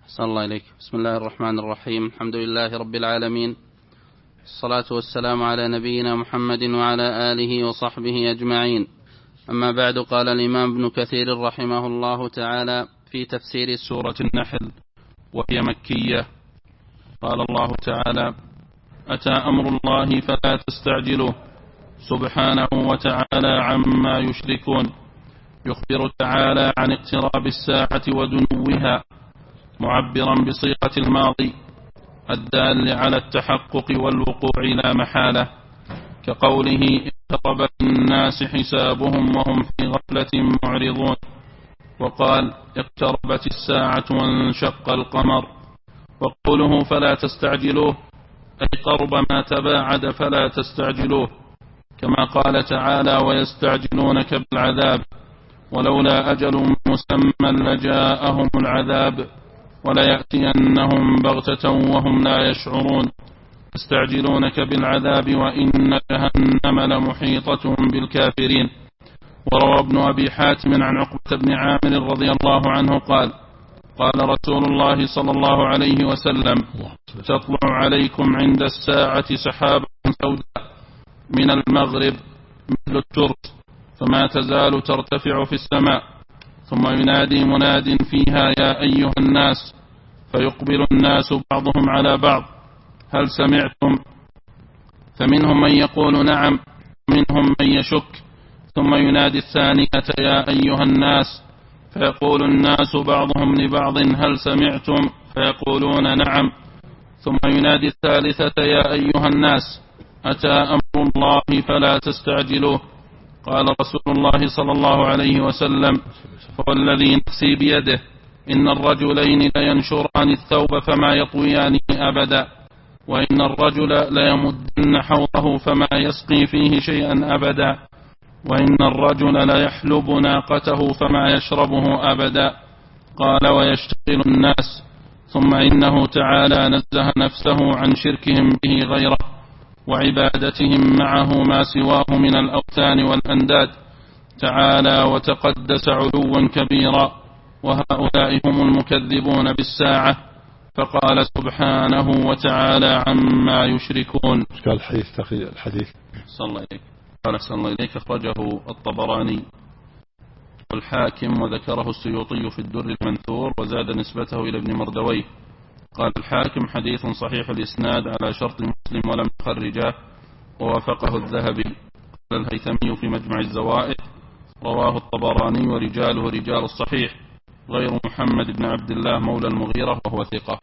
صلى الله عليك. بسم الله الرحمن الرحيم. الحمد لله رب العالمين، الصلاة والسلام على نبينا محمد وعلى آله وصحبه أجمعين. أما بعد، قال الإمام ابن كثير رحمه الله تعالى في تفسير سورة النحل وهي مكية. قال الله تعالى: أتى أمر الله فلا تستعجلوه سبحانه وتعالى عما يشركون. يخبر تعالى عن اقتراب الساعة ودنوها، معبرا بصيغة الماضي الدال على التحقق والوقوع لا محالة، كقوله: اقترب للناس حسابهم وهم في غفلة معرضون. وقال: اقتربت الساعة وانشق القمر. وقوله فلا تستعجلوه أي قرب ما تباعد فلا تستعجلوه، كما قال تعالى: ويستعجلونك بالعذاب ولولا أجل مسمى لجاءهم العذاب وليأتينهم بغتة وهم لا يشعرون. يستعجلونك بالعذاب وإن جهنم لمحيطة بالكافرين. وروى ابن أبي حاتم عن عقبة بن عامر رضي الله عنه قال: قال رسول الله صلى الله عليه وسلم: تطلع عليكم عند الساعة سحابة سوداء من المغرب مثل الترس، فما تزال ترتفع في السماء، ثم ينادي مناد فيها: يا أيها الناس، فيقبل الناس بعضهم على بعض: هل سمعتم؟ فمنهم من يقول نعم، ومنهم من يشك، ثم ينادي الثانية: يا أيها الناس، فيقول الناس بعضهم لبعض: هل سمعتم؟ فيقولون نعم، ثم ينادي الثالثة: يا أيها الناس، أتى أمر الله فلا تستعجلوه. قال رسول الله صلى الله عليه وسلم: والذي نفسي بيده إن الرجلين لينشران الثوب فما يطويانه أبدا، وإن الرجل ليمدن حوضه فما يسقي فيه شيئا أبدا، وإن الرجل ليحلب ناقته فما يشربه أبدا. قال: ويشتغل الناس. ثم إنه تعالى نزه نفسه عن شركهم به غيره وعبادتهم معه ما سواه من الأوثان والأنداد، تعالى وتقدس علوا كبيرا، وهؤلاء هم المكذبون بالساعة. فقال سبحانه وتعالى عما يشركون. قال الحديث صلى الله عليه قال صلى الله عليه أخرجه الطبراني والحاكم، وذكره السيوطي في الدر المنثور، وزاد نسبته إلى ابن مردويه. قال الحاكم: حديث صحيح الإسناد على شرط مسلم ولم يخرجاه، ووافقه الذهبي. قال الهيثمي في مجمع الزوائد: رواه الطبراني ورجاله رجال الصحيح غير محمد بن عبد الله مولى المغيرة وهو ثقة.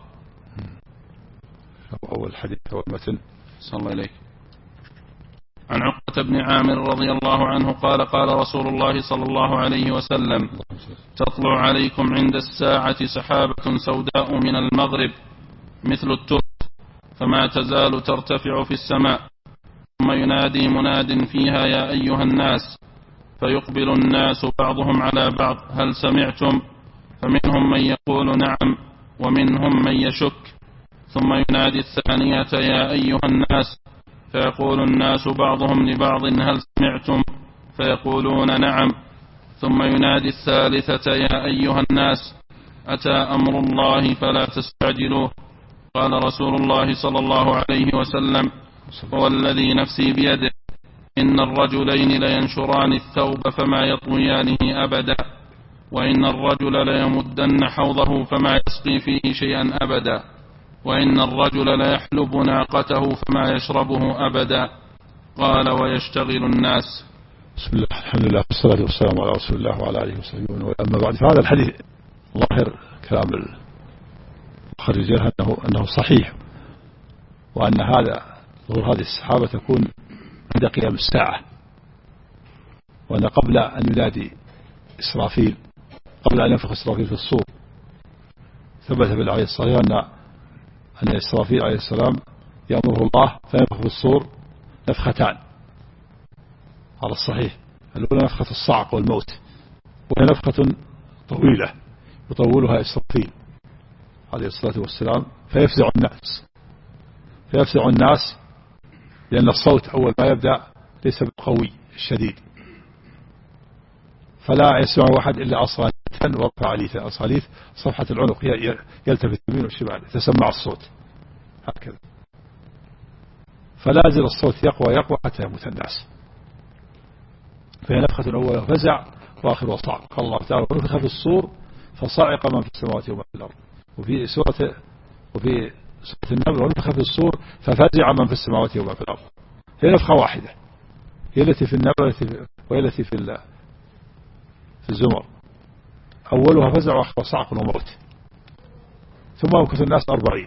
أول حديث هو المتن. صلى الله عليه. عن عقبة بن عامر رضي الله عنه قال: قال رسول الله صلى الله عليه وسلم: تطلع عليكم عند الساعة سحابة سوداء من المغرب مثل الترس، فما تزال ترتفع في السماء، ثم ينادي مناد فيها: يا أيها الناس، فيقبل الناس بعضهم على بعض: هل سمعتم؟ فمنهم من يقول نعم، ومنهم من يشك، ثم ينادي الثانية: يا أيها الناس، فيقول الناس بعضهم لبعض: هل سمعتم؟ فيقولون نعم، ثم ينادي الثالثة: يا أيها الناس، أتى أمر الله فلا تستعجلوه. قال رسول الله صلى الله عليه وسلم: والذي نفسي بيده إن الرجلين لينشران الثوب فما يطويانه أبدا، وإن الرجل ليمدن حوضه فما يسقي فيه شيئا أبدا، وإن الرجل ليحلب ناقته فما يشربه أبدا. قال: ويشتغل الناس. بسم الله، الحمد لله، والصلاة والسلام على رسول الله وعلى آله وصحبه. أما بعد، فهذا الحديث ظاهر كلام المخرجين أنه صحيح، وأن ظهور هذه السحابة تكون عند قيام الساعة، وأن قبل أن ينادي إسرافيل، قبل أن ينفخ إسرافيل في الصور، ثبت بالعليه الصحيح أن إسرافيل عليه السلام يأمره الله فينفخ في الصور نفختان على الصحيح. الأولى نفخة الصعق والموت، وهي نفخة طويلة يطولها إسرافيل عليه الصلاة والسلام، فيفزع الناس لأن الصوت أول ما يبدأ ليس بالقوي الشديد، فلا يسمع واحد إلا أصغى صليفا ورفع ليثا. الصليف صفحة العنق يلتفت يمين وشمال يتسمع الصوت هكذا، فلا يزال الصوت يقوى حتى يموت الناس. فهي نفخة الأولى فزع وآخر صعق. قال الله تعالى ونفخ في الصور فصعق من في السماوات ومن في الأرض. وفي سورة النمل ونفخ في الصور ففزع من في السماوات ومن في الأرض. هي نفخة واحدة، هي التي في النمل وهي التي في الزمر. أولها فزع وآخر صعق وموت. ثم يمكث الناس 40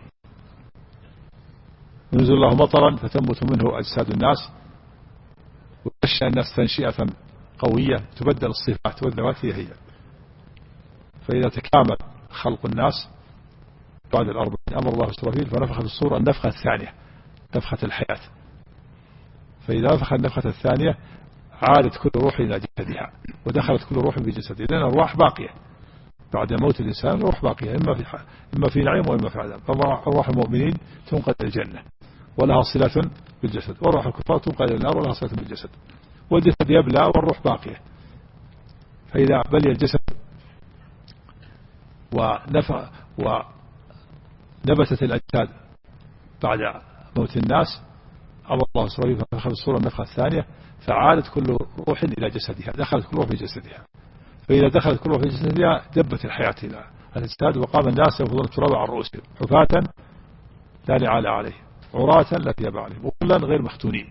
ونزل الله مطرا فتنبت منه أجساد الناس وينشأ الناس تنشئة قوية تبدل الصفات والذوات هي. فإذا تكامل خلق الناس بعد 40 أمر الله إسرافيل فنفخ في الصور النفخة الثانية نفخة الحياة. فإذا نفخ النفخة الثانية عادت كل روح إلى جسدها ودخلت كل روح بجسدها، لأن الروح باقية بعد موت الإنسان. الروح باقية إما في نعيم وإما في عذاب. فأرواح المؤمنين تنقل إلى الجنة ولها صلة بالجسد، وروح الكفار تنقل إلى النار ولها صلة بالجسد، والجسد يبلى والروح باقية. فإذا بلي الجسد ونبتت الأجساد بعد موت الناس أمر الله إسرائيل فنفخ الصورة النفخة الثانية فعادت كل روح إلى جسدها، دخلت كل روح في جسدها. فإذا دخلت كل روح في جسدها دبت الحياة إلى الأجساد وقام الناس ينفضون التراب عن رؤوسهم حفاة لا نعال عليه عراة لا ثياب عليهم وكلا غير مختونين.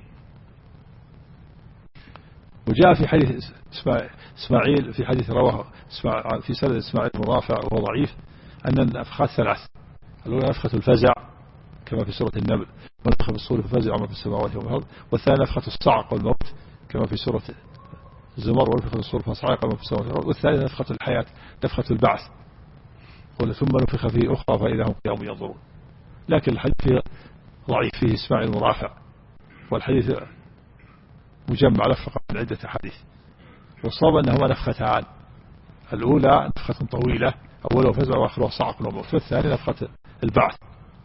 وجاء في حديث إسماعيل في حديث رواه في سند إسماعيل مرافع وهو ضعيف أن النفخات 3. الأولى نفخة الفزع كما في سورة النمل ونفخ في الصور ففزع من في السماوات والأرض، والثانية نفخة الصعق والموت كما في سورة الزمر ونفخ في الصور فصعق من في السماوات والأرض، والثالثة نفخة الحياة نفخة البعث ثم نفخ فيه أخرى فإذا هم قيام ينظرون. لكن الحديث ضعيف فيه إسماعيل مرافع، والحديث مجمع لفق من عدة حديث. والصواب أنهما نفختان، الأولى نفخة طويلة أولها فزع وآخرها صعق وموت، والثانية نفخة البعث.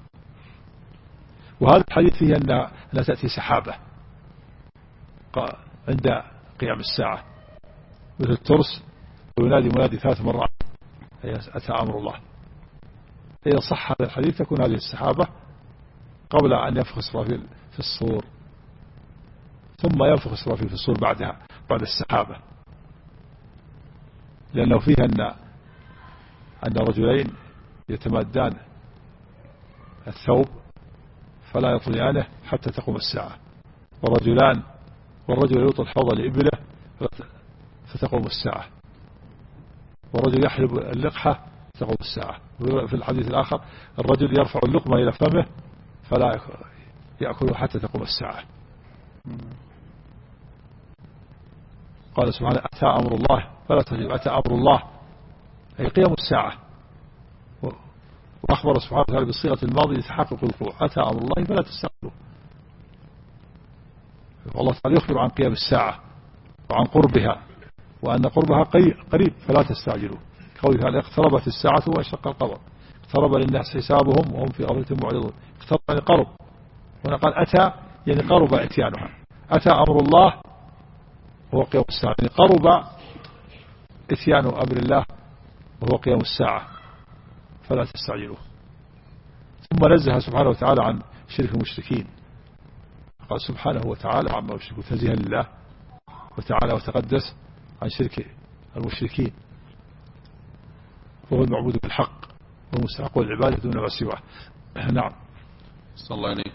وهذا الحديث فيه أن تأتي سحابة عند قيام الساعة مثل الترس وينادي منادي 3 مرات أتى أمر الله. إذا صح هذا الحديث تكون هذه السحابة قبل أن ينفخ إسرافيل في الصور، ثم ينفخ إسرافيل في الصور بعدها بعد السحابة، لأنه فيه أن رجلين يتمادان الثوب فلا يطليانه حتى تقوم الساعة، والرجل يوطي الحوض لإبله فتقوم الساعة، والرجل يحلب اللقحة تقوم الساعة. في الحديث الآخر الرجل يرفع اللقمة إلى فمه فلا يأكله حتى تقوم الساعة. قال سبحانه أتى أمر الله فلا تجب، أتى أمر الله أي قيام الساعة، وأخبر سبحانه وتعالى بصيغة الماضي لتحقق الوقوع أتى أمر الله فلا تستعجلوا. والله تعالى يخبر عن قيام الساعة وعن قربها وأن قربها قريب فلا تستعجلوا. قوله تعالى اقتربت الساعة وانشق القمر، اقترب للناس حسابهم وهم في غفلة معرضون. اقترب يعني قرب، هنا قال أتى يعني قرب اتيانها. أتى أمر الله وهو قيام الساعة، يعني قرب اتيان أمر الله وهو قيام الساعة فلا تستعجلوه. ثم نزه سبحانه وتعالى عن شرك المشركين، قال سبحانه وتعالى عما يشركون تنزيها لله وتعالى وتقدس عن شرك المشركين، وهو المعبود بالحق والمستحق العبادة دون ما سواه. نعم. صلى الله عليه.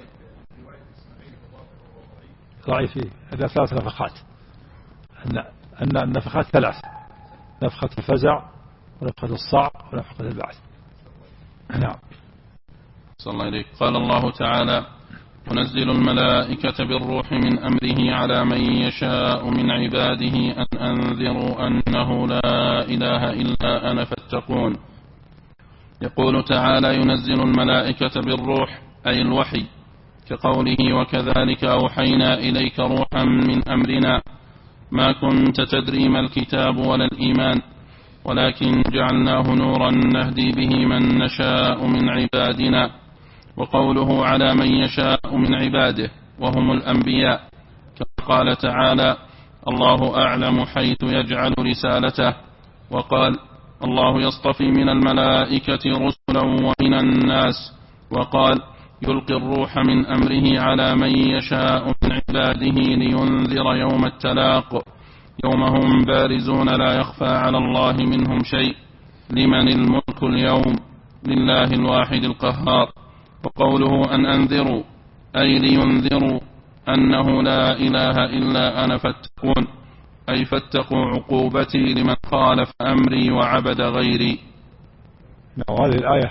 ضعيف فيه هذا 3 نفخات، أن النفخات 3، نفخة الفزع ونفخة الصعق ونفخة البعث. نعم. صلى الله عليه. قال الله تعالى ونزل الملائكة بالروح من أمره على من يشاء من عباده أن أنذروا أنه لا إله إلا أنا فاتقون. يقول تعالى ينزل الملائكة بالروح أي الوحي، كقوله وكذلك أوحينا إليك روحا من أمرنا ما كنت تدري ما الكتاب ولا الإيمان ولكن جعلناه نورا نهدي به من نشاء من عبادنا. وقوله على من يشاء من عباده وهم الأنبياء، كما قال تعالى الله أعلم حيث يجعل رسالته. وقال الله يصطفي من الملائكة رسلا ومن الناس. وقال يلقي الروح من أمره على من يشاء من عباده لينذر يوم التلاق يوم هم بارزون لا يخفى على الله منهم شيء لمن الملك اليوم لله الواحد القهار. وقوله أن أنذروا أي لينذروا أنه لا إله إلا أنا فاتقون أي فاتقوا عقوبتي لمن خالف أمري وعبد غيري. هذه الآية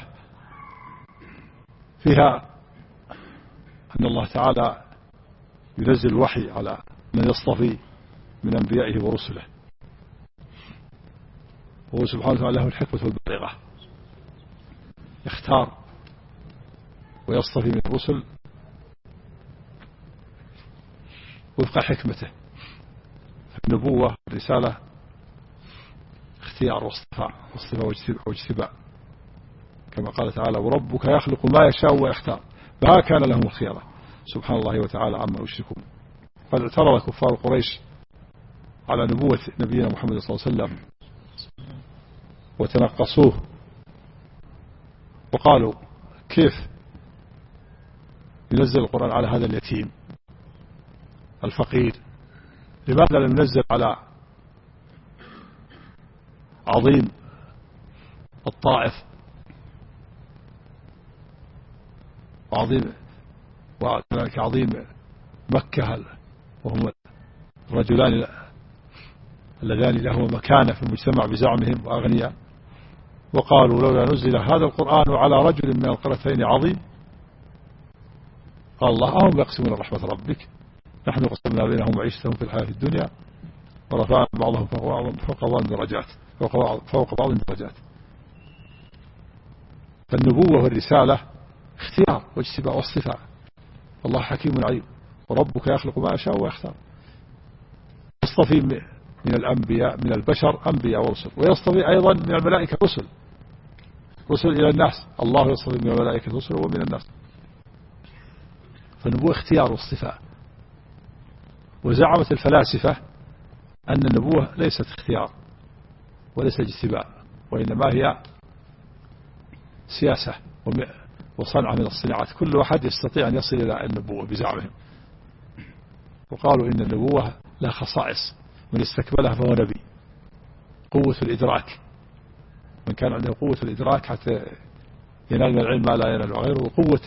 فيها أن الله تعالى ينزل الوحي على من يصطفي من أنبيائه ورسله، وهو سبحانه وتعالى له الحكمة والبلاغة، يختار ويصطفي من الرسل وفق حكمته. النبوة الرسالة اختيار واصطفاء واجتباء، كما قال تعالى وربك يخلق ما يشاء ويختار ما كان لهم الخيرة سبحان الله وتعالى عما يشركون. قد اعترض كفار قريش على نبوة نبينا محمد صلى الله عليه وسلم وتنقصوه وقالوا كيف ينزل القرآن على هذا اليتيم الفقير؟ لماذا لم ينزل على عظيم الطائف وكذلك عظيم مكة وهم الرجلان اللذان لهما مكانة في المجتمع بزعمهم وأغنياء؟ وقالوا لولا نزل هذا القرآن على رجل من القريتين عظيم. قال الله أهم يقسمون رحمة ربك نحن قسمنا بينهم معيشتهم في الحياة الدنيا ورفعنا بعضهم فوق بعض درجات فوق بعض درجات. فالنبوة والرسالة اختيار واجتباء واصطفاء، الله حكيم عليم. وربك يخلق ما يشاء ويختار، يصطفي من الأنبياء من البشر أنبياء ورسل، ويصطفي أيضا من الملائكة رسل إلى الناس. الله يصطفي من الملائكة رسل ومن الناس. فالنبوة اختيار واصطفاء. وزعمت الفلاسفة أن النبوة ليست اختيار وليس اجتباء، وإنما هي سياسة وصنعة من الصناعات، كل واحد يستطيع أن يصل إلى النبوة بزعمهم. وقالوا إن النبوة لها خصائص، من استكملها فهو نبي. قوة الإدراك، من كان عنده قوة الإدراك حتى ينال من العلم ما لا ينال غيره،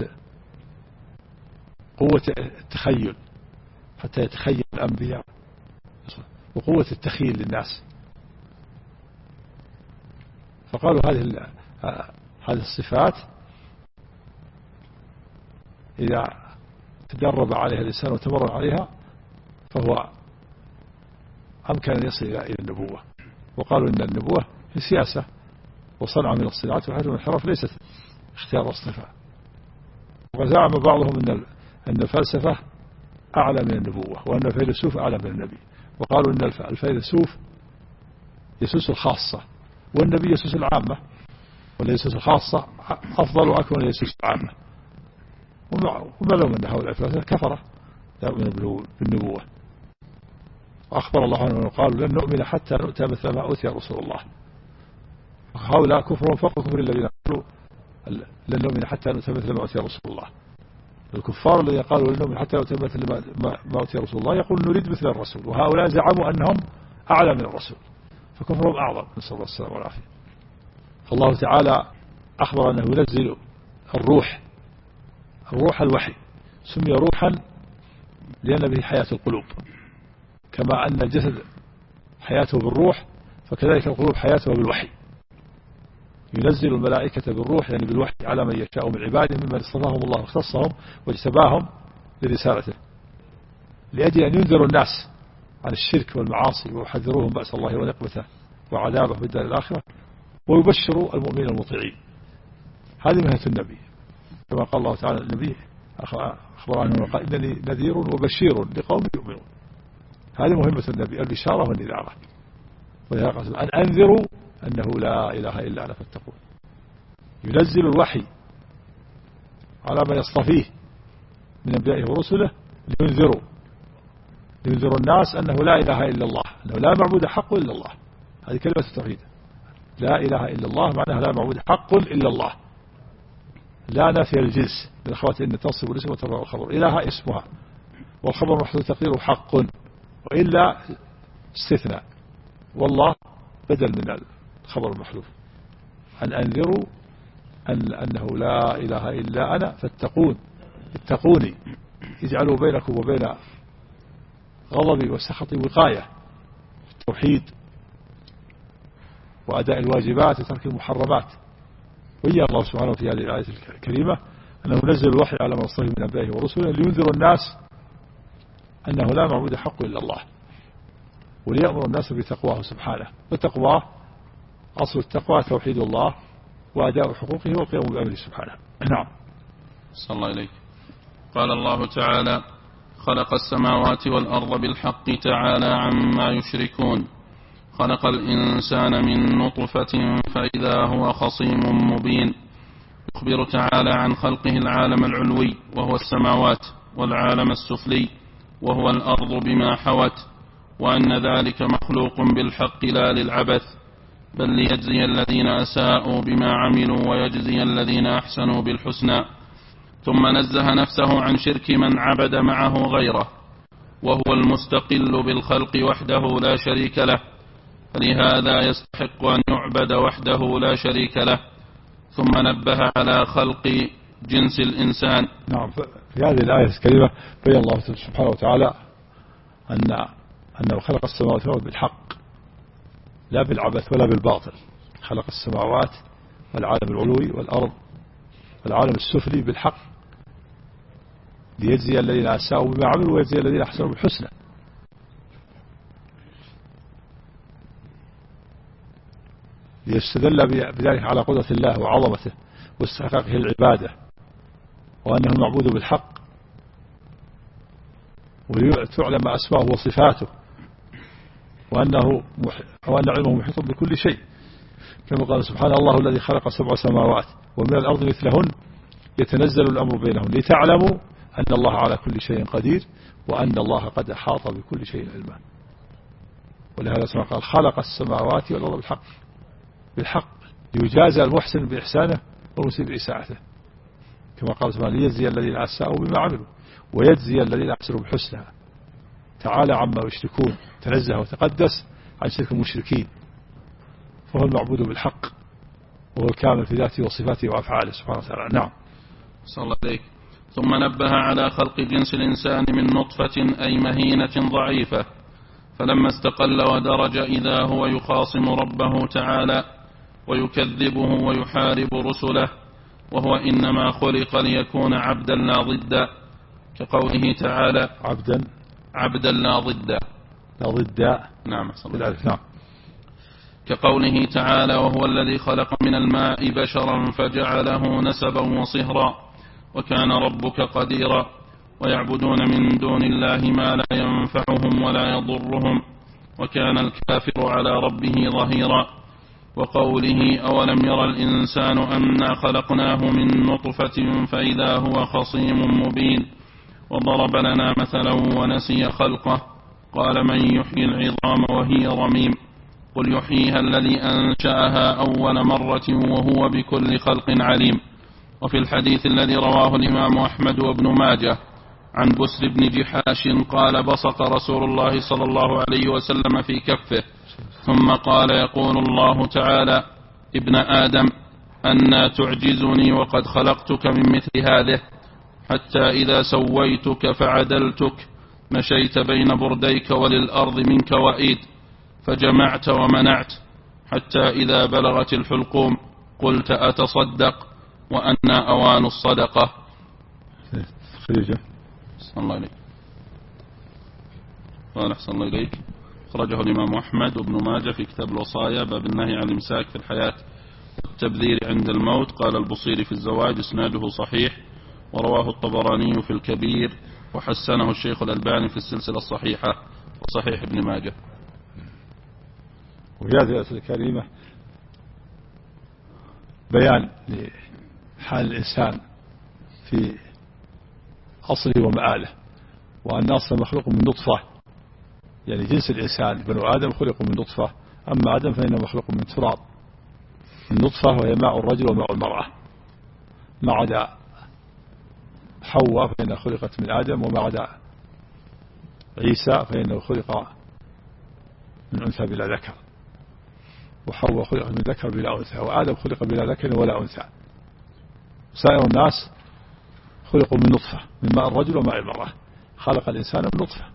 قوة التخيل حتى يتخيل الأنبياء، وقوة التخيل للناس. فقالوا هذه الصفات إذا تدرب عليها الإنسان وتمرن عليها فهو أمكن أن يصل إلى النبوة. وقالوا إن النبوة هي سياسة وصنعة من الصناعات، وحيث الانحراف ليست اختيار واصطفاء. وزعم بعضهم أن الفلسفة أعلى من النبوة، وأن الفيلسوف أعلى من النبي. وقالوا إن الفيلسوف يسوس الخاصة والنبي يسوس العامة، واليسوس الخاصة أفضل وأكمل من يسوس العامة. وما لهم أن هؤلاء الفلاسفة كفرة لا يؤمنون بالنبوة. وأخبر الله عنه قالوا لن نؤمن حتى نؤتى مثل ما أوتي رسول الله. هؤلاء كفرهم فوق كفر الذين قالوا لن نؤمن حتى نؤتى مثل ما أوتي رسول الله. الكفار الذين قالوا لن نؤمن حتى نؤتى مثل ما أوتي رسول الله يقول نريد مثل الرسول، وهؤلاء زعموا أنهم أعلى من الرسول، فكفرهم أعظم، نسأل الله السلامة والعافية. فالله تعالى أخبر أنه ينزل الروح الوحي، سمي روحا لأن به حياة القلوب، كما أن الجسد حياته بالروح فكذلك القلوب حياته بالوحي. ينزل الملائكة بالروح يعني بالوحي على من يشاء من عباده ممن اصطفاهم الله واختصهم واجتباهم لرسالته، لأجل أن ينذروا الناس عن الشرك والمعاصي ويحذروهم بأس الله ونقمته وعذابه في الدار الآخرة، ويبشروا المؤمنين المطيعين. هذه مهنة النبي، كما قال الله تعالى النبي أخبر عنه وقال إنني نذير وبشير لقوم يؤمنون. هذه مهمة النبي، البشارة والنذارة. أن أنذروا أنه لا إله إلا أنا فاتقون. ينزل الوحي على من يصطفيه من أنبيائه ورسله لينذروا الناس أنه لا إله إلا الله، أنه لا معبود حق إلا الله. هذه كلمة التوحيد، لا إله إلا الله معناها لا معبود حق إلا الله، لا نافية الجنس بالأخوات إن تنصب الاسم وترفع الخبر، إله اسمها والخبر محذوف تقديره حق، وإلا استثناء، والله بدل من الخبر المحذوف. أن أنذروا أنه لا إله إلا أنا فاتقون، اتقوني، اجعلوا بينكم وبين غضبي وسخطي وقاية، التوحيد وأداء الواجبات وترك المحرمات. ويا الله سبحانه في هذه الآية الكريمة أنه نزل الوحي على من اصطفى من أنبيائه ورسله لينذر الناس أنه لا معبود حق إلا الله، وليأمر الناس بتقواه سبحانه. وتقواه أصل التقوى توحيد الله وأداء حقوقه والقيام بأمره سبحانه. نعم. صلى الله عليه. قال الله تعالى: خلق السماوات والأرض بالحق تعالى عما يشركون. خلق الإنسان من نطفة فإذا هو خصيم مبين. يخبر تعالى عن خلقه العالم العلوي وهو السماوات، والعالم السفلي وهو الأرض بما حوت، وأن ذلك مخلوق بالحق لا للعبث، بل ليجزي الذين أساءوا بما عملوا ويجزي الذين أحسنوا بالحسنى. ثم نزه نفسه عن شرك من عبد معه غيره، وهو المستقل بالخلق وحده لا شريك له، فلهذا يستحق أن يعبد وحده لا شريك له. ثم نبه على خلق جنس الإنسان. نعم. في هذه الآية الكريمة بين الله سبحانه وتعالى أنه خلق السماوات والأرض بالحق لا بالعبث ولا بالباطل. خلق السماوات والعالم العلوي والأرض والعالم السفلي بالحق ليجزي الذين أساءوا بما عملوا ويجزي الذين أحسنوا بالحسنى. ليستدل بذلك على قدرة الله وعظمته واستحقاقه العبادة، وأنه المعبود بالحق، ولتعلم أسماءه وصفاته، وأن علمه محيط بكل شيء، كما قال سبحانه: الله الذي خلق 7 سماوات ومن الأرض مثلهن يتنزل الأمر بينهن لتعلموا أن الله على كل شيء قدير وأن الله قد أحاط بكل شيء علما. ولهذا سبحانه قال: خلق السماوات والأرض بالحق ليجازى المحسن بإحسانه والمسيء بإساءته، كما قال سبحانه: ليجزي الذين أساءوا بما عملوا ويجزي الذين أحسنوا بالحسنى. تعالى عما يشركون، تنزه وتقدس عن شرك المشركين، فهو المعبود بالحق وهو الكامل في ذاته وصفاته وأفعاله سبحانه وتعالى. نعم. صلى الله عليه. ثم نبه على خلق جنس الإنسان من نطفة أي مهينة ضعيفة، فلما استقل ودرج إذا هو يخاصم ربه تعالى ويكذبه ويحارب رسله، وهو إنما خلق ليكون عبدا لا ضدا، كقوله تعالى: عبدا لا ضدا. نعم. كقوله تعالى: وهو الذي خلق من الماء بشرا فجعله نسبا وصهرا وكان ربك قديرا. ويعبدون من دون الله ما لا ينفعهم ولا يضرهم وكان الكافر على ربه ظهيرا. وقوله: أولم يرى الإنسان أنا خلقناه من نطفة فإذا هو خصيم مبين. وضرب لنا مثلا ونسي خلقه، قال: من يحيي العظام وهي رميم. قل يحييها الذي أنشأها أول مرة وهو بكل خلق عليم. وفي الحديث الذي رواه الإمام أحمد وابن ماجه عن بسر بن جحاش قال: بصق رسول الله صلى الله عليه وسلم في كفه، ثم قال: يقول الله تعالى: ابن آدم، أنى تعجزني وقد خلقتك من مثل هذه، حتى إذا سويتك فعدلتك مشيت بين برديك وللأرض منك وإيد، فجمعت ومنعت، حتى إذا بلغت الحلقوم قلت أتصدق وأنا أوان الصدقة. صلى الله عليه. قال: أحسن الله إليك. أخرجه الإمام أحمد وابن ماجه في كتاب الوصايا باب النهي عن الإمساك في الحياة والتبذير عند الموت. قال البصيري في الزواج: إسناده صحيح، ورواه الطبراني في الكبير، وحسنه الشيخ الألباني في السلسلة الصحيحة وصحيح ابن ماجه. وفي هذه الآية الكريمة بيان لحال الإنسان في أصله ومآله، وأن أصل مخلوق من نطفة، يعني جنس الإنسان بنو آدم خلقوا من نطفة، أما آدم فإنه مخلوق من تراب النطفة وهي ماء الرجل وماء المرأة، ما عدا حواء فإنها خلقت من آدم، وما عدا عيسى فإنه خلق من أنثى بلا ذكر، وحواء خلق من ذكر بلا أنثى، وآدم خلق بلا ذكر ولا أنثى. سائر الناس خلقوا من نطفة، من ماء الرجل وماء المرأة. خلق الإنسان من نطفة،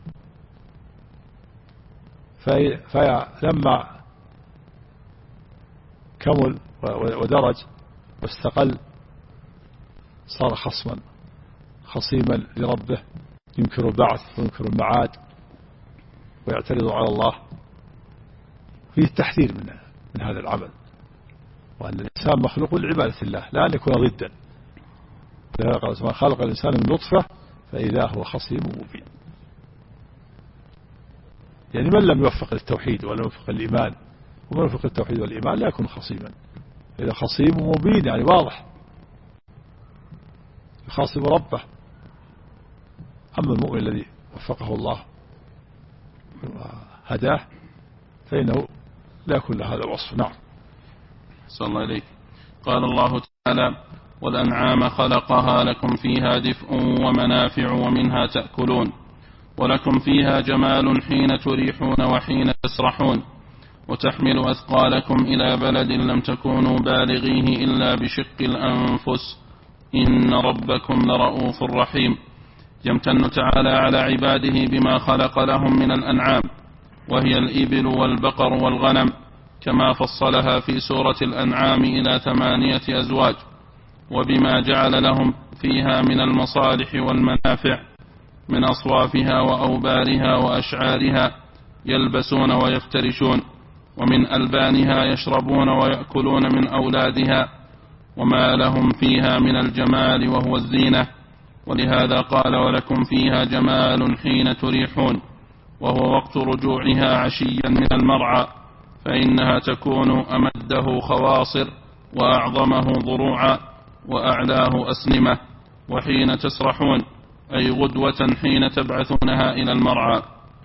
فلما كمل ودرج واستقل صار خصيما لربه، ينكر البعث وينكر المعاد ويعترض على الله. فيه التحذير من هذا العمل، وأن الإنسان مخلوق لعبادة الله لا أن يكون ضدا. ما خلق الإنسان من نطفة فإذا هو خصيم مبين. يعني من لم يوفق للتوحيد ولا يوفق الإيمان، ومن يوفق للتوحيد والإيمان لا يكون خصيما. إذا خصيم مبين يعني واضح يخاصم ربه. أما المؤمن الذي وفقه الله وهداه فإنه لا يكون له هذا الوصف. نعم. صلى الله عليه. قال الله تعالى: والأنعام خلقها لكم فيها دفء ومنافع ومنها تأكلون ولكم فيها جمال حين تريحون وحين تسرحون وتحمل أثقالكم إلى بلد لم تكونوا بالغيه إلا بشق الأنفس إن ربكم لرؤوف رحيم. يمتن تعالى على عباده بما خلق لهم من الأنعام، وهي الإبل والبقر والغنم، كما فصلها في سورة الأنعام إلى 8 أزواج، وبما جعل لهم فيها من المصالح والمنافع من أصوافها وأوبارها وأشعارها يلبسون ويفترشون، ومن ألبانها يشربون ويأكلون من أولادها، وما لهم فيها من الجمال وهو الزينة. ولهذا قال: ولكم فيها جمال حين تريحون، وهو وقت رجوعها عشيا من المرعى، فإنها تكون أمده خواصر وأعظمه ضروعا وأعلاه أسنمة. وحين تسرحون أي غدوة حين تبعثونها إلى المرعى.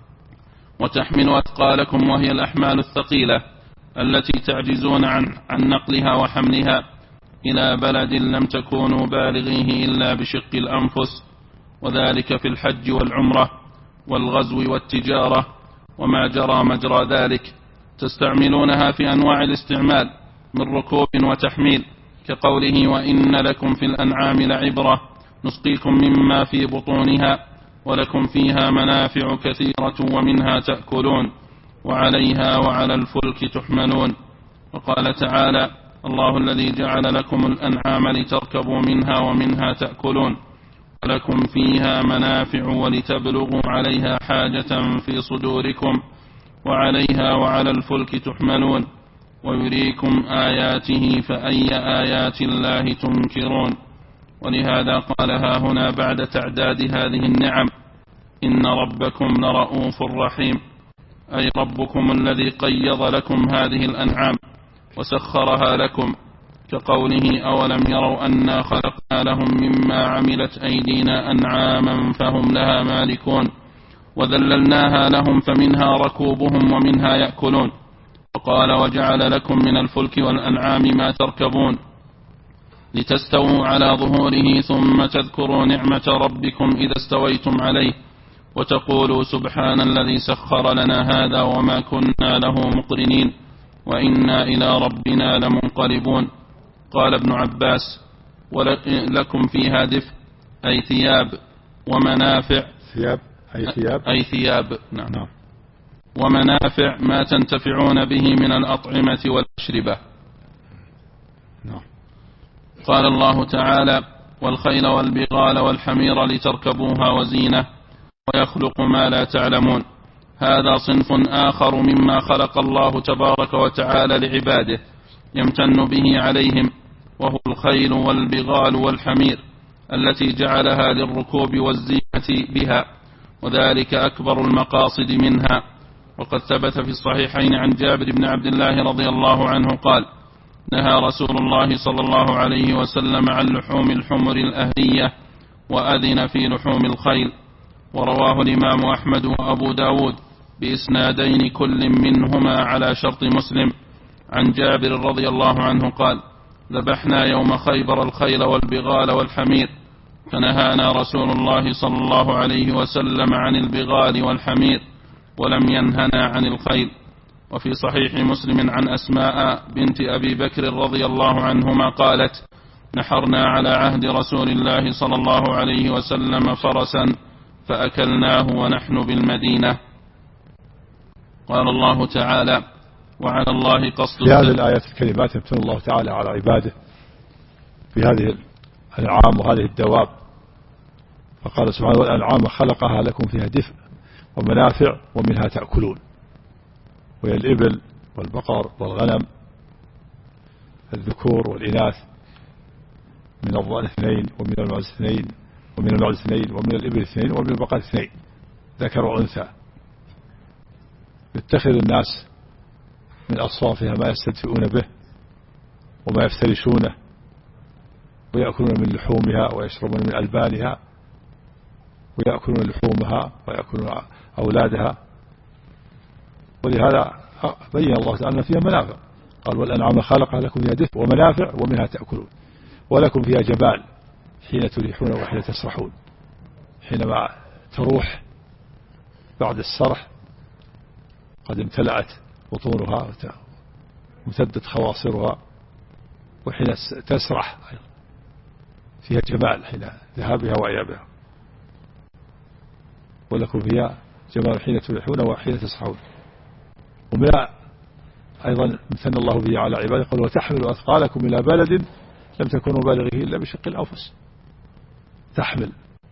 وتحمل أثقالكم وهي الأحمال الثقيلة التي تعجزون عن نقلها وحملها إلى بلد لم تكونوا بالغيه إلا بشق الأنفس، وذلك في الحج والعمرة والغزو والتجارة وما جرى مجرى ذلك. تستعملونها في أنواع الاستعمال من ركوب وتحميل، كقوله: وإن لكم في الأنعام لعبرة نسقيكم مما في بطونها ولكم فيها منافع كثيرة ومنها تأكلون وعليها وعلى الفلك تحملون. وقال تعالى: الله الذي جعل لكم الأنعام لتركبوا منها ومنها تأكلون ولكم فيها منافع ولتبلغوا عليها حاجة في صدوركم وعليها وعلى الفلك تحملون ويريكم آياته فأي آيات الله تنكرون. ولهذا قالها هنا بعد تعداد هذه النعم: إن ربكم لرؤوف رحيم، أي ربكم الذي قيض لكم هذه الأنعام وسخرها لكم، كقوله: أولم يروا أنا خلقنا لهم مما عملت أيدينا أنعاما فهم لها مالكون وذللناها لهم فمنها ركوبهم ومنها يأكلون. وقال: وجعل لكم من الفلك والأنعام ما تركبون لتستووا على ظهوره ثم تذكروا نعمة ربكم إذا استويتم عليه وتقولوا سبحان الذي سخر لنا هذا وما كنا له مقرنين وإنا إلى ربنا لمنقلبون. قال ابن عباس: ولكم فيها دفء أي ثياب، ومنافع أي ثياب نعم. ومنافع ما تنتفعون به من الأطعمة والأشربة. نعم. قال الله تعالى: والخيل والبغال والحمير لتركبوها وزينة ويخلق ما لا تعلمون. هذا صنف آخر مما خلق الله تبارك وتعالى لعباده يمتن به عليهم، وهو الخيل والبغال والحمير التي جعلها للركوب والزينة بها، وذلك أكبر المقاصد منها. وقد ثبت في الصحيحين عن جابر بن عبد الله رضي الله عنه قال: نهى رسول الله صلى الله عليه وسلم عن لحوم الحمر الأهلية وأذن في لحوم الخيل. ورواه الإمام أحمد وأبو داود بإسنادين كل منهما على شرط مسلم، عن جابر رضي الله عنه قال: ذبحنا يوم خيبر الخيل والبغال والحمير، فنهانا رسول الله صلى الله عليه وسلم عن البغال والحمير ولم ينهنا عن الخيل. وفي صحيح مسلم عن أسماء بنت أبي بكر رضي الله عنهما قالت: نحرنا على عهد رسول الله صلى الله عليه وسلم فرسا فأكلناه ونحن بالمدينة. قال الله تعالى: وعلى الله قصد. في هذه الآيات الكريمات يمتن الله تعالى على عباده في هذه الأنعام وهذه الدواب، فقال سبحانه: والأنعام خلقها لكم فيها دفء ومنافع ومنها تأكلون. وهي الإبل والبقر والغنم، الذكور والإناث، من الضأن 2 ومن المعز 2 ومن المعز 2 ومن الإبل 2 ومن البقر 2، ذكر وأنثى. يتخذ الناس من أصوافها ما يستدفئون به وما يفترشونه، ويأكلون من لحومها ويشربون من ألبانها، ويأكلون لحومها ويأكلون أولادها. ولهذا بين الله تعالى فيها منافع، قال: والأنعام خلقها لكم فيها دفء ومنافع ومنها تأكلون ولكم فيها جبال حين تريحون وحين تسرحون. حينما تروح بعد السرح قد امتلأت بطونها وامتدت خواصرها، وحين تسرح فيها جمال حين ذهابها وإيابها. ولكم فيها جمال حين تريحون وحين تسرحون. ومن أيضا امتن الله به على عباده، قال: وتحمل أثقالكم إلى بلد لم تكونوا بالغيه إلا بشق الأنفس. تحمل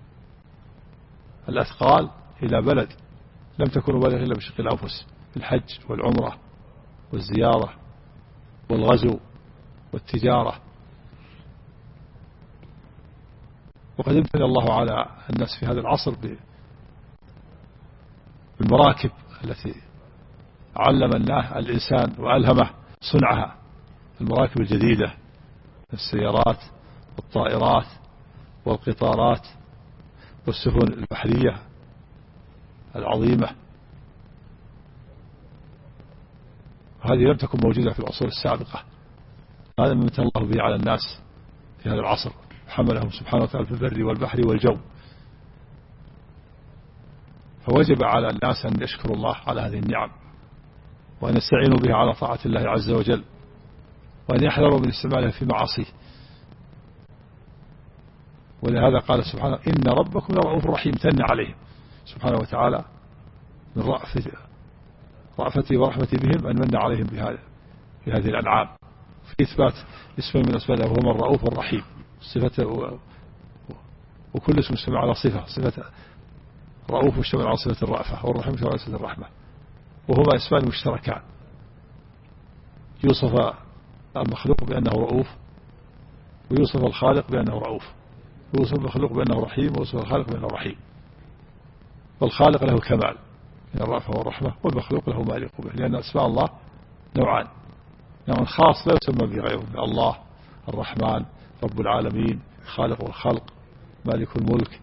الأثقال إلى بلد لم تكونوا بالغيه إلا بشق الأنفس، الحج والعمرة والزيارة والغزو والتجارة. وقد امتن الله على الناس في هذا العصر بالمراكب التي علم الإنسان وألهمه صنعها، المراكب الجديدة، السيارات والطائرات والقطارات والسفن البحرية العظيمة. هذه لم تكن موجودة في العصور السابقة. هذا من امتن الله به على الناس في هذا العصر، حملهم سبحانه وتعالى في البر والبحر والجو. فوجب على الناس أن يشكروا الله على هذه النعم، وأن يستعينوا بها على طاعة الله عز وجل، وأن يحذروا من استعمالها في معاصيه. ولهذا قال سبحانه: إن ربكم لرؤوف رحيم. امتن عليهم سبحانه وتعالى من رأفتي ورحمتي بهم أن من عليهم في هذه الأنعام، في إثبات اسم من أسمائه وهو الرؤوف الرحيم. صفة وكل اسم يشتمل على صفة رؤوف يشتمل على صفة الرأفة، والرحيم يشتمل على صفة الرحمة، وهما اسمان مشتركان. يوصف المخلوق بأنه رؤوف، ويوصف الخالق بأنه رؤوف، يوصف المخلوق بأنه رحيم، ويوصف الخالق بأنه رحيم. والخالق له كمال من الرأفة والرحمة، والمخلوق له ما يليق به، لأن أسماء الله نوعان: نوع خاص لا يسمى به غيره، الله الرحمن رب العالمين خالق والخلق مالك الملك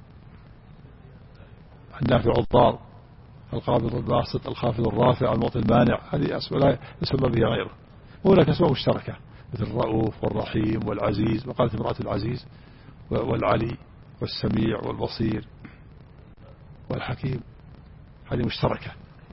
النافع الضار القابض الباسط الخافض الرافع المعطي المانع. هذه أسماء لا يسمى به غيره. وهناك أسماء مشتركة مثل الرؤوف والرحيم والعزيز، وقالت امرأة العزيز والعلي والسميع والبصير والحكيم، هذه مشتركة.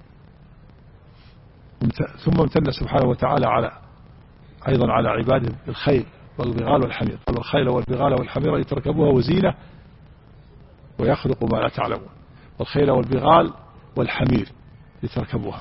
ثم امتن سبحانه وتعالى أيضا على عباده بالخيل والبغال والحمير. قال: الخيل والبغال والحمير لتركبوها وزينة ويخلق ما لا تعلمون. والخيل والبغال والحمير لتركبوها.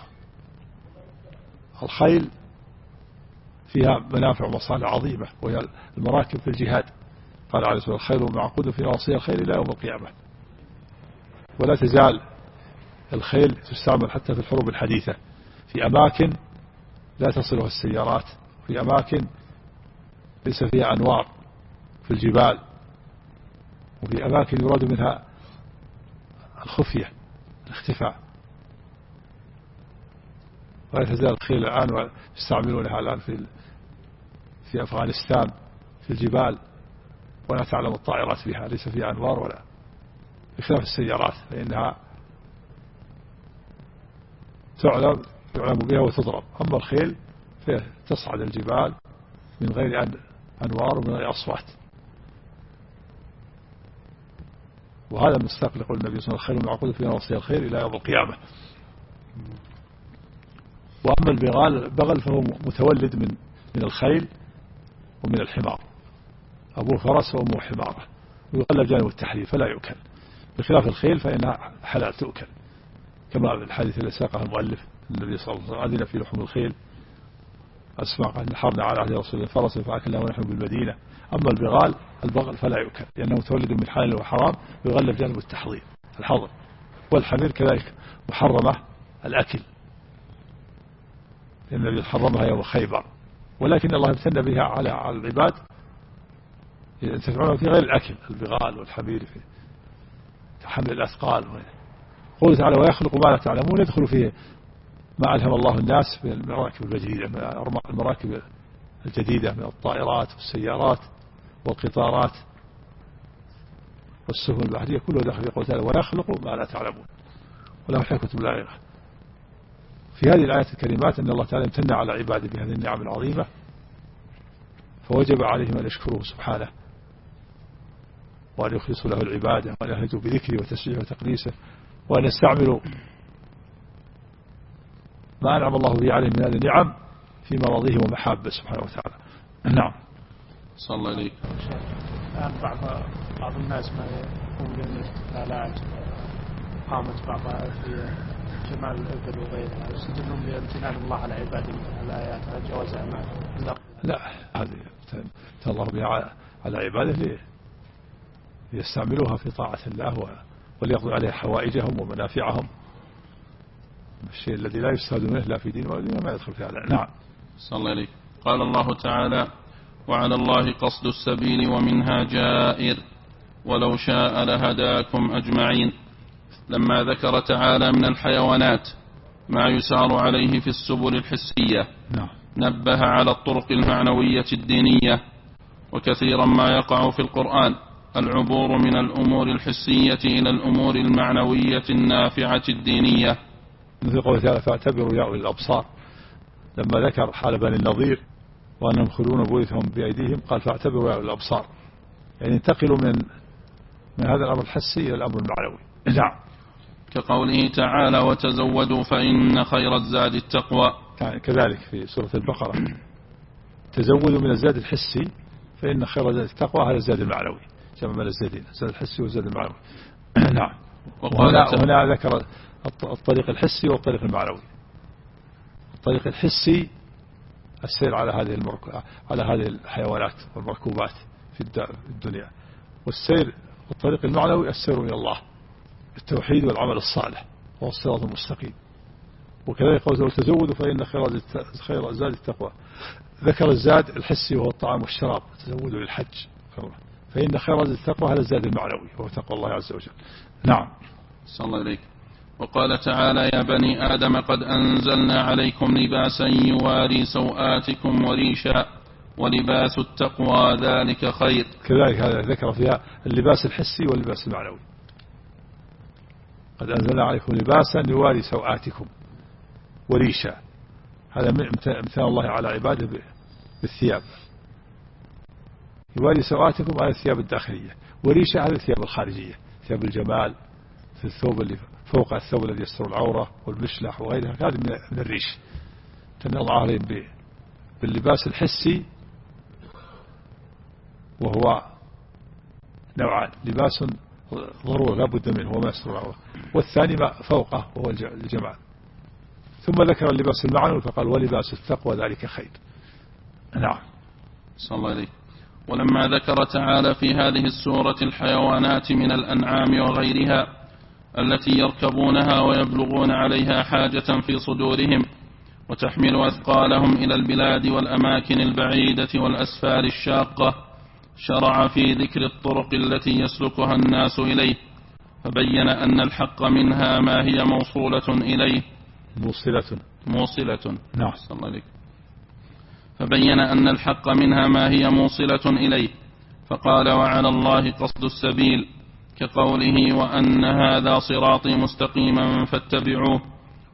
الخيل فيها منافع ومصالح عظيمة، وهي المراكب في الجهاد. قال عليه الصلاة والسلام: الخيل معقود في نواصي الخيل إلى يوم القيامة. ولا تزال الخيل تستعمل حتى في الحروب الحديثة، في أماكن لا تصلها السيارات، في أماكن ليس فيها أنوار في الجبال، وفي أماكن يراد منها الخفية الاختفاء. ولا تزال الخيل الآن يستعملونها الآن في أفغانستان في الجبال، ولا تعلم الطائرات فيها، ليس فيها أنوار ولا، بخلاف السيارات فإنها تعلم بها وتضرب. أما الخيل فتصعد الجبال من غير أنوار ومن غير أصوات. وهذا مستقل يقول النبي صلى الله عليه وسلم: الخير المعقود فينا وصي الخير إلى يوم القيامة. وأما البغل فهو متولد من الخيل ومن الحمار، أبوه فرس وأمه حمارة، ويقلب جانب التحرير فلا يؤكل، بخلاف الخيل فإنها حلال تؤكل، كما في الحديث الذي ساقه المؤلف: النبي صلى الله عليه وسلم أذن في لحوم الخيل، أسمع قال: نحرنا على عهد رسول الله فرس فأكلنا ونحن بالمدينة. أما البغل فلا يؤكل لأنه متولد من حلال وحرام، ويغلب جانب التحضير الحظر. والحمير كذلك محرمة الأكل، لأن النبي حرمها يوم خيبر، ولكن الله امتن بها على العباد ينتفعون في غير الأكل، البغال والحمير في تحمل الأثقال. قوله تعالى: ويخلق ما لا تعلمون، يدخل فيه ما ألهم الله الناس من المراكب الجديدة، من المراكب الجديدة من الطائرات والسيارات والقطارات والسفن البحرية، كله داخل في قوله تعالى: ويخلق ما لا تعلمون، وله حكمة بالغة. في هذه الآيات الكريمات أن الله تعالى امتن على عباده بهذه النعم العظيمة، فوجب عليهم أن يشكروه سبحانه، وأن يخلصوا له العبادة، وأن يهتدوا بذكره وتسبيحه وتقديسه، وأن يستعملوا ما أنعم الله به عليهم من هذه النعم في مراضيه ومحابه سبحانه وتعالى. نعم. صلى الله عليه. الآن بعض الناس ما يقوم بالاحتفالات، قامت بعضها في جمال الإبل وغيرها، يستدلون بامتنان الله على عباده من الآيات على جواز أعمال. لا، هذه الله بها على عباده ليستعملوها في طاعة الله وليقضوا عليها حوائجهم ومنافعهم. الشيء الذي لا يستفاد منه لا في دين ولا دين ما يدخل في هذا. نعم. صلى الله عليه. قال الله تعالى: وعلى الله قصد السبيل ومنها جائر ولو شاء لهداكم أجمعين. لما ذكر تعالى من الحيوانات ما يسار عليه في السبل الحسية، نبه على الطرق المعنوية الدينية. وكثيرا ما يقع في القرآن العبور من الأمور الحسية إلى الأمور المعنوية النافعة الدينية، مثل قوله تعالى: فاعتبروا يا أولي الأبصار. لما ذكر حال بني النضير وأنهم يخلون بيوتهم بأيديهم قال: فاعتبروا يا أولي الأبصار، يعني انتقلوا من هذا الأمر الحسي إلى الأمر المعنوي. نعم. كقوله تعالى: وتزودوا فإن خير الزاد التقوى. كذلك في سورة البقرة: تزودوا من الزاد الحسي فإن خير الزاد التقوى، هذا الزاد المعنوي، جمع من الزادين، الزاد الحسي والزاد المعنوي. نعم. وهنا ذكر الطريق الحسي والطريق المعنوي. الطريق الحسي السير على هذه الحيوانات والمركوبات في الدنيا، والطريق المعنوي السير إلى الله بالتوحيد والعمل الصالح وهو الصراط المستقيم. وكذلك قوله: تزودوا فإن خير الزاد التقوى. ذكر الزاد الحسي وهو الطعام والشراب، تزودوا للحج، فإن خير الزاد التقوى هذا الزاد المعنوي وهو تقوى الله عز وجل. نعم. صلى الله عليه. وقال تعالى: يا بني آدم قد أنزلنا عليكم لباسا يواري سوآتكم وريشا ولباس التقوى ذلك خير. كذلك هذا ذكر فيها اللباس الحسي واللباس المعنوي. قد أنزلنا عليكم لباسا يواري سوآتكم وريشا، هذا امتنان الله على عباده بالثياب. يواري سوآتكم على الثياب الداخلية، وريشا على الثياب الخارجية، ثياب الجمال، في الثوب اللي فوق الثوب الذي يستر العورة والمشلح وغيرها، هذه من الريش. امتنان الله عليهم باللباس الحسي، وهو نوعان: لباس ضروري لا بد منه وما يستر العورة، والثاني ما فوقه وهو الجمال. ثم ذكر اللباس المعنوي فقال: ولباس التقوى ذلك خير. نعم. صلى الله عليه. ولما ذكر تعالى في هذه السورة الحيوانات من الأنعام وغيرها التي يركبونها ويبلغون عليها حاجة في صدورهم وتحمل أثقالهم إلى البلاد والأماكن البعيدة والأسفار الشاقة، شرع في ذكر الطرق التي يسلكها الناس إليه، فبين أن الحق منها ما هي موصولة إليه. موصلة. نعم. صلى الله عليه. فبين أن الحق منها ما هي موصلة إليه، فقال: وعلى الله قصد السبيل، كقوله: وأن هذا صراطي مستقيما فاتبعوه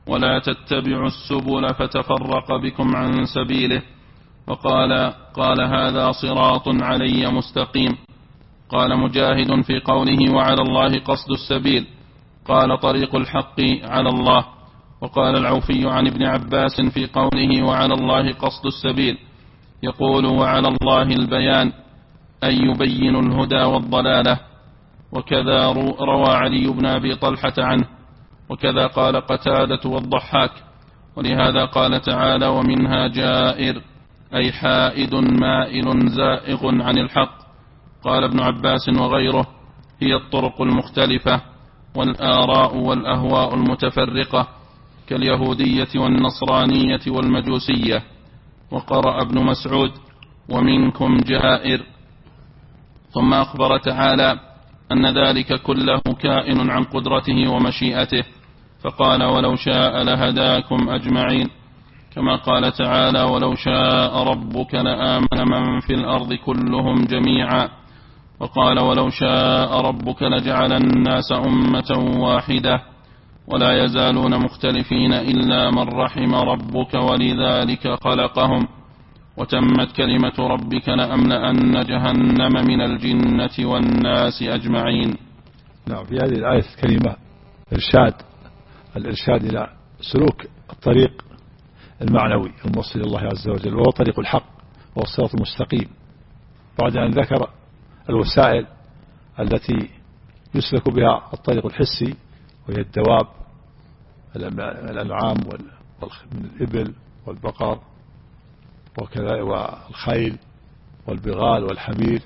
ولا تتبعوا السبل فتفرق بكم عن سبيله. قال هذا صراط علي مستقيم. قال مجاهد في قوله وعلى الله قصد السبيل قال طريق الحق على الله. وقال العوفي عن ابن عباس في قوله وعلى الله قصد السبيل يقول وعلى الله البيان أي يبين الهدى والضلالة. وكذا روى علي بن أبي طلحة عنه. وكذا قال قتادة والضحاك. ولهذا قال تعالى ومنها جائر أي حائد مائل زائغ عن الحق. قال ابن عباس وغيره هي الطرق المختلفة والآراء والأهواء المتفرقة كاليهودية والنصرانية والمجوسية. وقرأ ابن مسعود ومنكم جائر. ثم أخبر تعالى أن ذلك كله كائن عن قدرته ومشيئته فقال ولو شاء لهداكم أجمعين كما قال تعالى ولو شاء ربك لآمن من في الأرض كلهم جميعا. وقال ولو شاء ربك لجعل الناس أمة واحدة ولا يزالون مختلفين إلا من رحم ربك ولذلك خلقهم وتمت كلمة ربك لأملأن جهنم من الجنة والناس أجمعين. نعم. في هذه الآية الكريمة الإرشاد إلى سلوك الطريق المعنوي الموصل إلى الله عز وجل وهو طريق الحق وهو الصراط المستقيم بعد أن ذكر الوسائل التي يسلك بها الطريق الحسي وهي الدواب الأنعام من الإبل والبقر وكذلك والخيل والبغال والحمير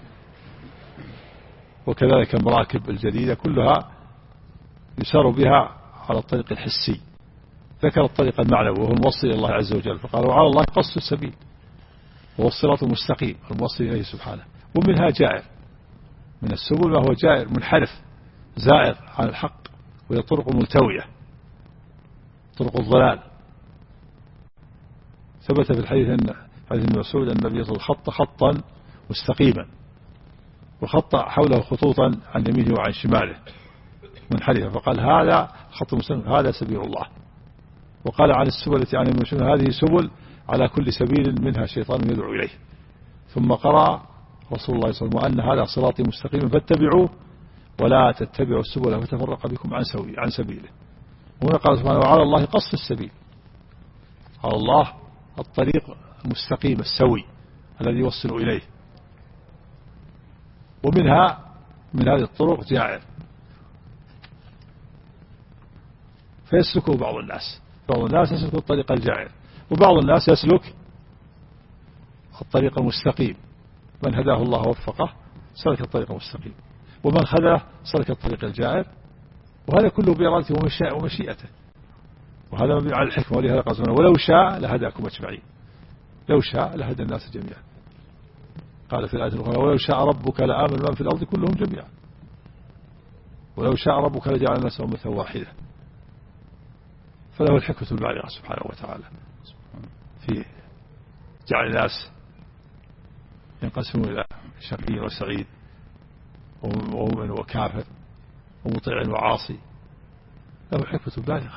وكذلك المراكب الجديدة كلها يسار بها على الطريق الحسي. ذكر الطريق المعنوي وهو الموصل إلى الله عز وجل فقال وعلى الله قصد السبيل وهو الصراط المستقيم الموصل إليه سبحانه. ومنها جائر من السبل ما هو جائر منحرف زائر عن الحق وهي طرق ملتوية طرق الضلال. ثبت في الحديث أن حديث ابن مسعود أن النبي صلى الله عليه وسلم خطا مستقيما وخط حوله خطوطا عن يمينه وعن شماله منحرفة فقال هذا خط مستقيم هذا سبيل الله. وقال عن السبل التي عن يمينه وشماله هذه سبل على كل سبيل منها شيطان يدعو إليه. ثم قرأ رسول الله صلى الله عليه وسلم وأن هذا صراطي مستقيما فاتبعوه ولا تتبعوا السبل فتفرق بكم عن سبيله. وهنا قال سبحانه وعلى الله قصد السبيل على الله الطريق المستقيم السوي الذي يوصل إليه. ومنها من هذه الطرق جائر فيسلكه بعض الناس يسلك الطريق الجائر وبعض الناس يسلك الطريق المستقيم. من هداه الله وفقه سلك الطريق المستقيم ومن خذله سلك الطريق الجائر. وهذا كله بإرادته ومشيئته وهذا مبني على الحكمة. ولهذا قال ولو شاء لهداكم أجمعين. لو شاء لهدى الناس جميعا. قال في الآية الأخرى ولو شاء ربك لآمن من في الأرض كلهم جميعا ولو شاء ربك لجعل الناس أمة واحدة. فله الحكمة البالغة سبحانه وتعالى في جعل الناس ينقسموا إلى شقي وسعيد ومؤمن وكافر ومطيع وعاصي. له حكمة بالغة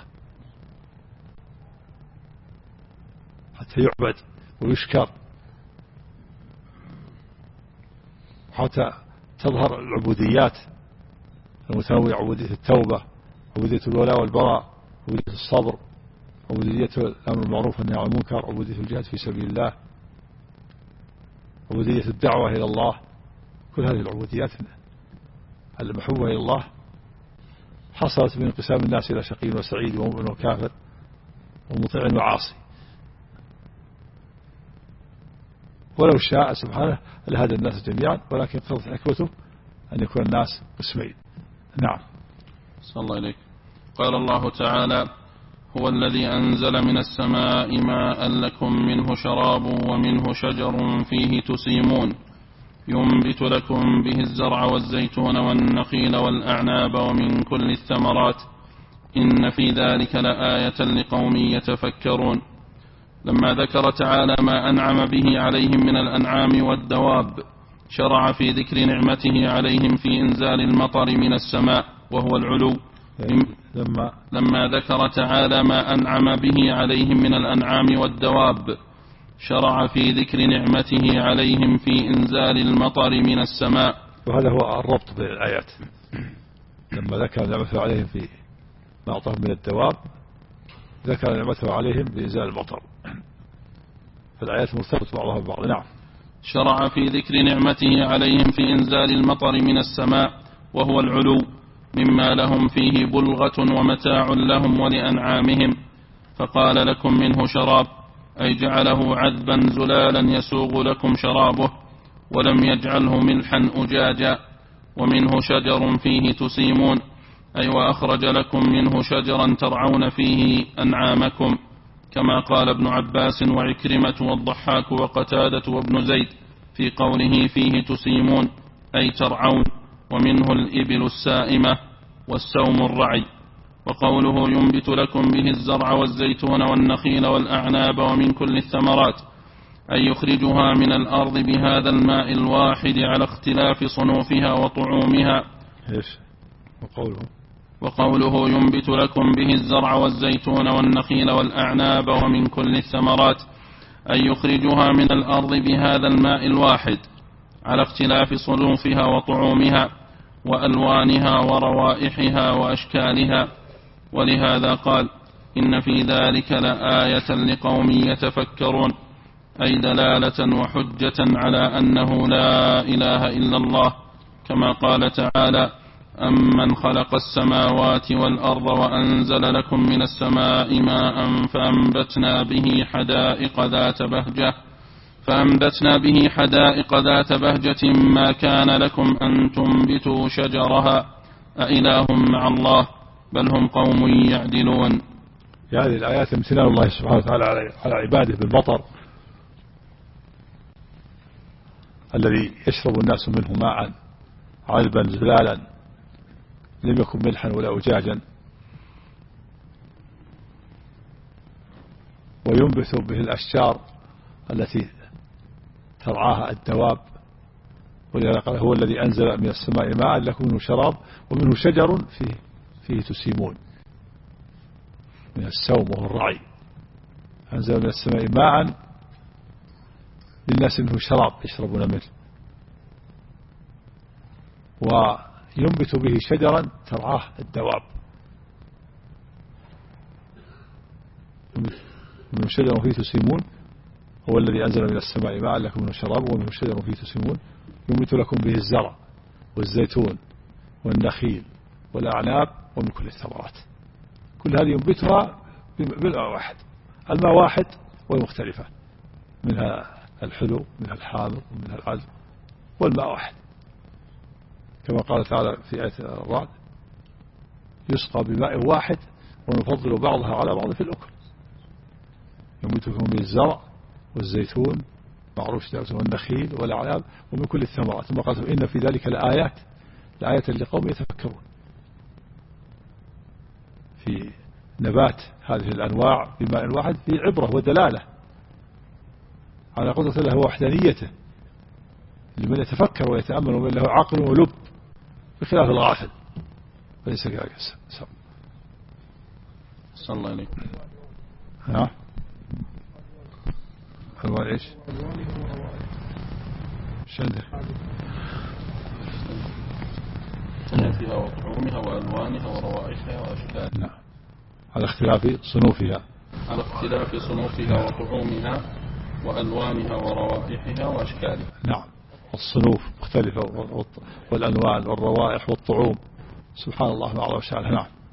حتى يعبد ويشكر حتى تظهر العبوديات المتنوعة عبودية التوبة عبودية الولاء والبراء عبودية الصبر عبودية الأمر بالمعروف والنهي عن المنكر عبودية الجهاد في سبيل الله عبودية الدعوة إلى الله. كل هذه العبوديات المحبوبة إلى الله حصلت من انقسام الناس إلى شقي وسعيد ومؤمن وكافر ومطيع وعاصي. ولو شاء سبحانه لهدى الناس جميعا ولكن قضت حكمته أن يكون الناس قسمين. نعم. صلى الله عليك. قال الله تعالى هو الذي أنزل من السماء ماء لكم منه شراب ومنه شجر فيه تسيمون ينبت لكم به الزرع والزيتون والنخيل والأعناب ومن كل الثمرات إن في ذلك لآية لقوم يتفكرون. لما ذكر تعالى ما أنعم به عليهم من الأنعام والدواب شرع في ذكر نعمته عليهم في إنزال المطر من السماء وهو العلو لما ذكر تعالى ما أنعم به عليهم من الأنعام والدواب شرع في ذكر نعمته عليهم في إنزال المطر من السماء. وهذا هو الربط بين الآيات. لما ذكر نعمته عليهم في ما أعطاهم من الدواب ذكر نعمته عليهم بإنزال المطر، فالآيات مرتبطة بعضها ببعض. نعم. شرع في ذكر نعمته عليهم في إنزال المطر من السماء وهو العلو مما لهم فيه بلغة ومتاع لهم ولأنعامهم، فقال لكم منه شراب، أي جعله عذبا زلالا يسوغ لكم شرابه، ولم يجعله ملحا أجاجا. ومنه شجر فيه تسيمون، أي وأخرج لكم منه شجرا ترعون فيه أنعامكم، كما قال ابن عباس وعكرمة والضحاك وقتادة وابن زيد في قوله فيه تسيمون أي ترعون. ومنه الإبل السائمة والسوم الرعي. وقوله ينبت لكم به الزرع والزيتون والنخيل والأعناب ومن كل الثمرات، أي يخرجها من الأرض بهذا الماء الواحد على اختلاف صنوفها وطعومها. وقوله ينبت لكم به الزرع والزيتون والنخيل والأعناب ومن كل الثمرات، أي يخرجها من الأرض بهذا الماء الواحد على اختلاف صنوفها وطعومها وألوانها وروائحها وأشكالها. ولهذا قال إن في ذلك لآية لقوم يتفكرون، أي دلالة وحجة على أنه لا إله إلا الله، كما قال تعالى أمن خلق السماوات والأرض وأنزل لكم من السماء ماء فأنبتنا به حدائق ذات بهجة ما كان لكم أن تنبتوا شجرها أإله مع الله بل هم قوم يعدلون. هذه الآيات امتنان الله سبحانه وتعالى على عباده بالمطر الذي يشرب الناس منه ماء عذبا زلالا لم يكن ملحا ولا أجاجا، وينبت به الأشجار التي ترعاها الدواب. ولذلك قال هو الذي أنزل من السماء ماء لكم منه شراب ومنه شجر فيه تسيمون، من السوم وهو الرعي. أنزل من السماء ماء للناس منه شراب يشربون منه، وينبت به شجرا ترعاه الدواب. منه شجر فيه تسيمون هو الذي أنزل من السماء ماء لكم منه شراب ومنه شجر فيه تسيمون ينبت لكم به الزرع والزيتون والنخيل والأعناب ومن كل الثمرات. كل هذه ينبتها بالماء واحد، الماء واحد والمختلفة، منها الحلو منها الحامض ومنها العذب، والماء واحد، كما قال تعالى في آية الرعد يسقى بماء واحد ونفضل بعضها على بعض في الأكل. ينبتكم به الزرع والزيتون معروف والنخيل والأعناب ومن كل الثمرات، ثم قال إن في ذلك لآيات لقوم يتفكرون. في نبات هذه الأنواع بماء واحد في عبرة ودلالة على قدرة الله ووحدانيته لمن يتفكر ويتأمل ومن له عقل ولب، بخلاف الغافل فليس كذلك. صلى الله عليه ها ألوان إيش شنده صنوفها وطعومها وألوانها وروائحها وأشكالها. نعم. على اختلاف صنوفها وطعومها وألوانها وروائحها وأشكالها. نعم. الصنوف مختلفة والألوان والروائح والطعوم، سبحان الله ما أعظم شأنه. نعم.